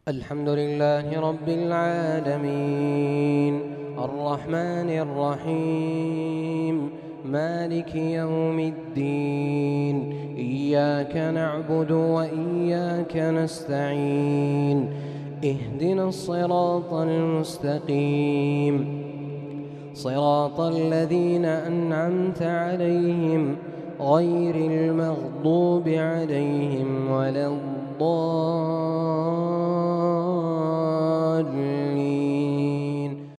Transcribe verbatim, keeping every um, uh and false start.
الحمد لله رب العالمين الرحمن الرحيم مالك يوم الدين إياك نعبد وإياك نستعين اهدنا الصراط المستقيم صراط الذين أنعمت عليهم غير المغضوب عليهم ولا الضالين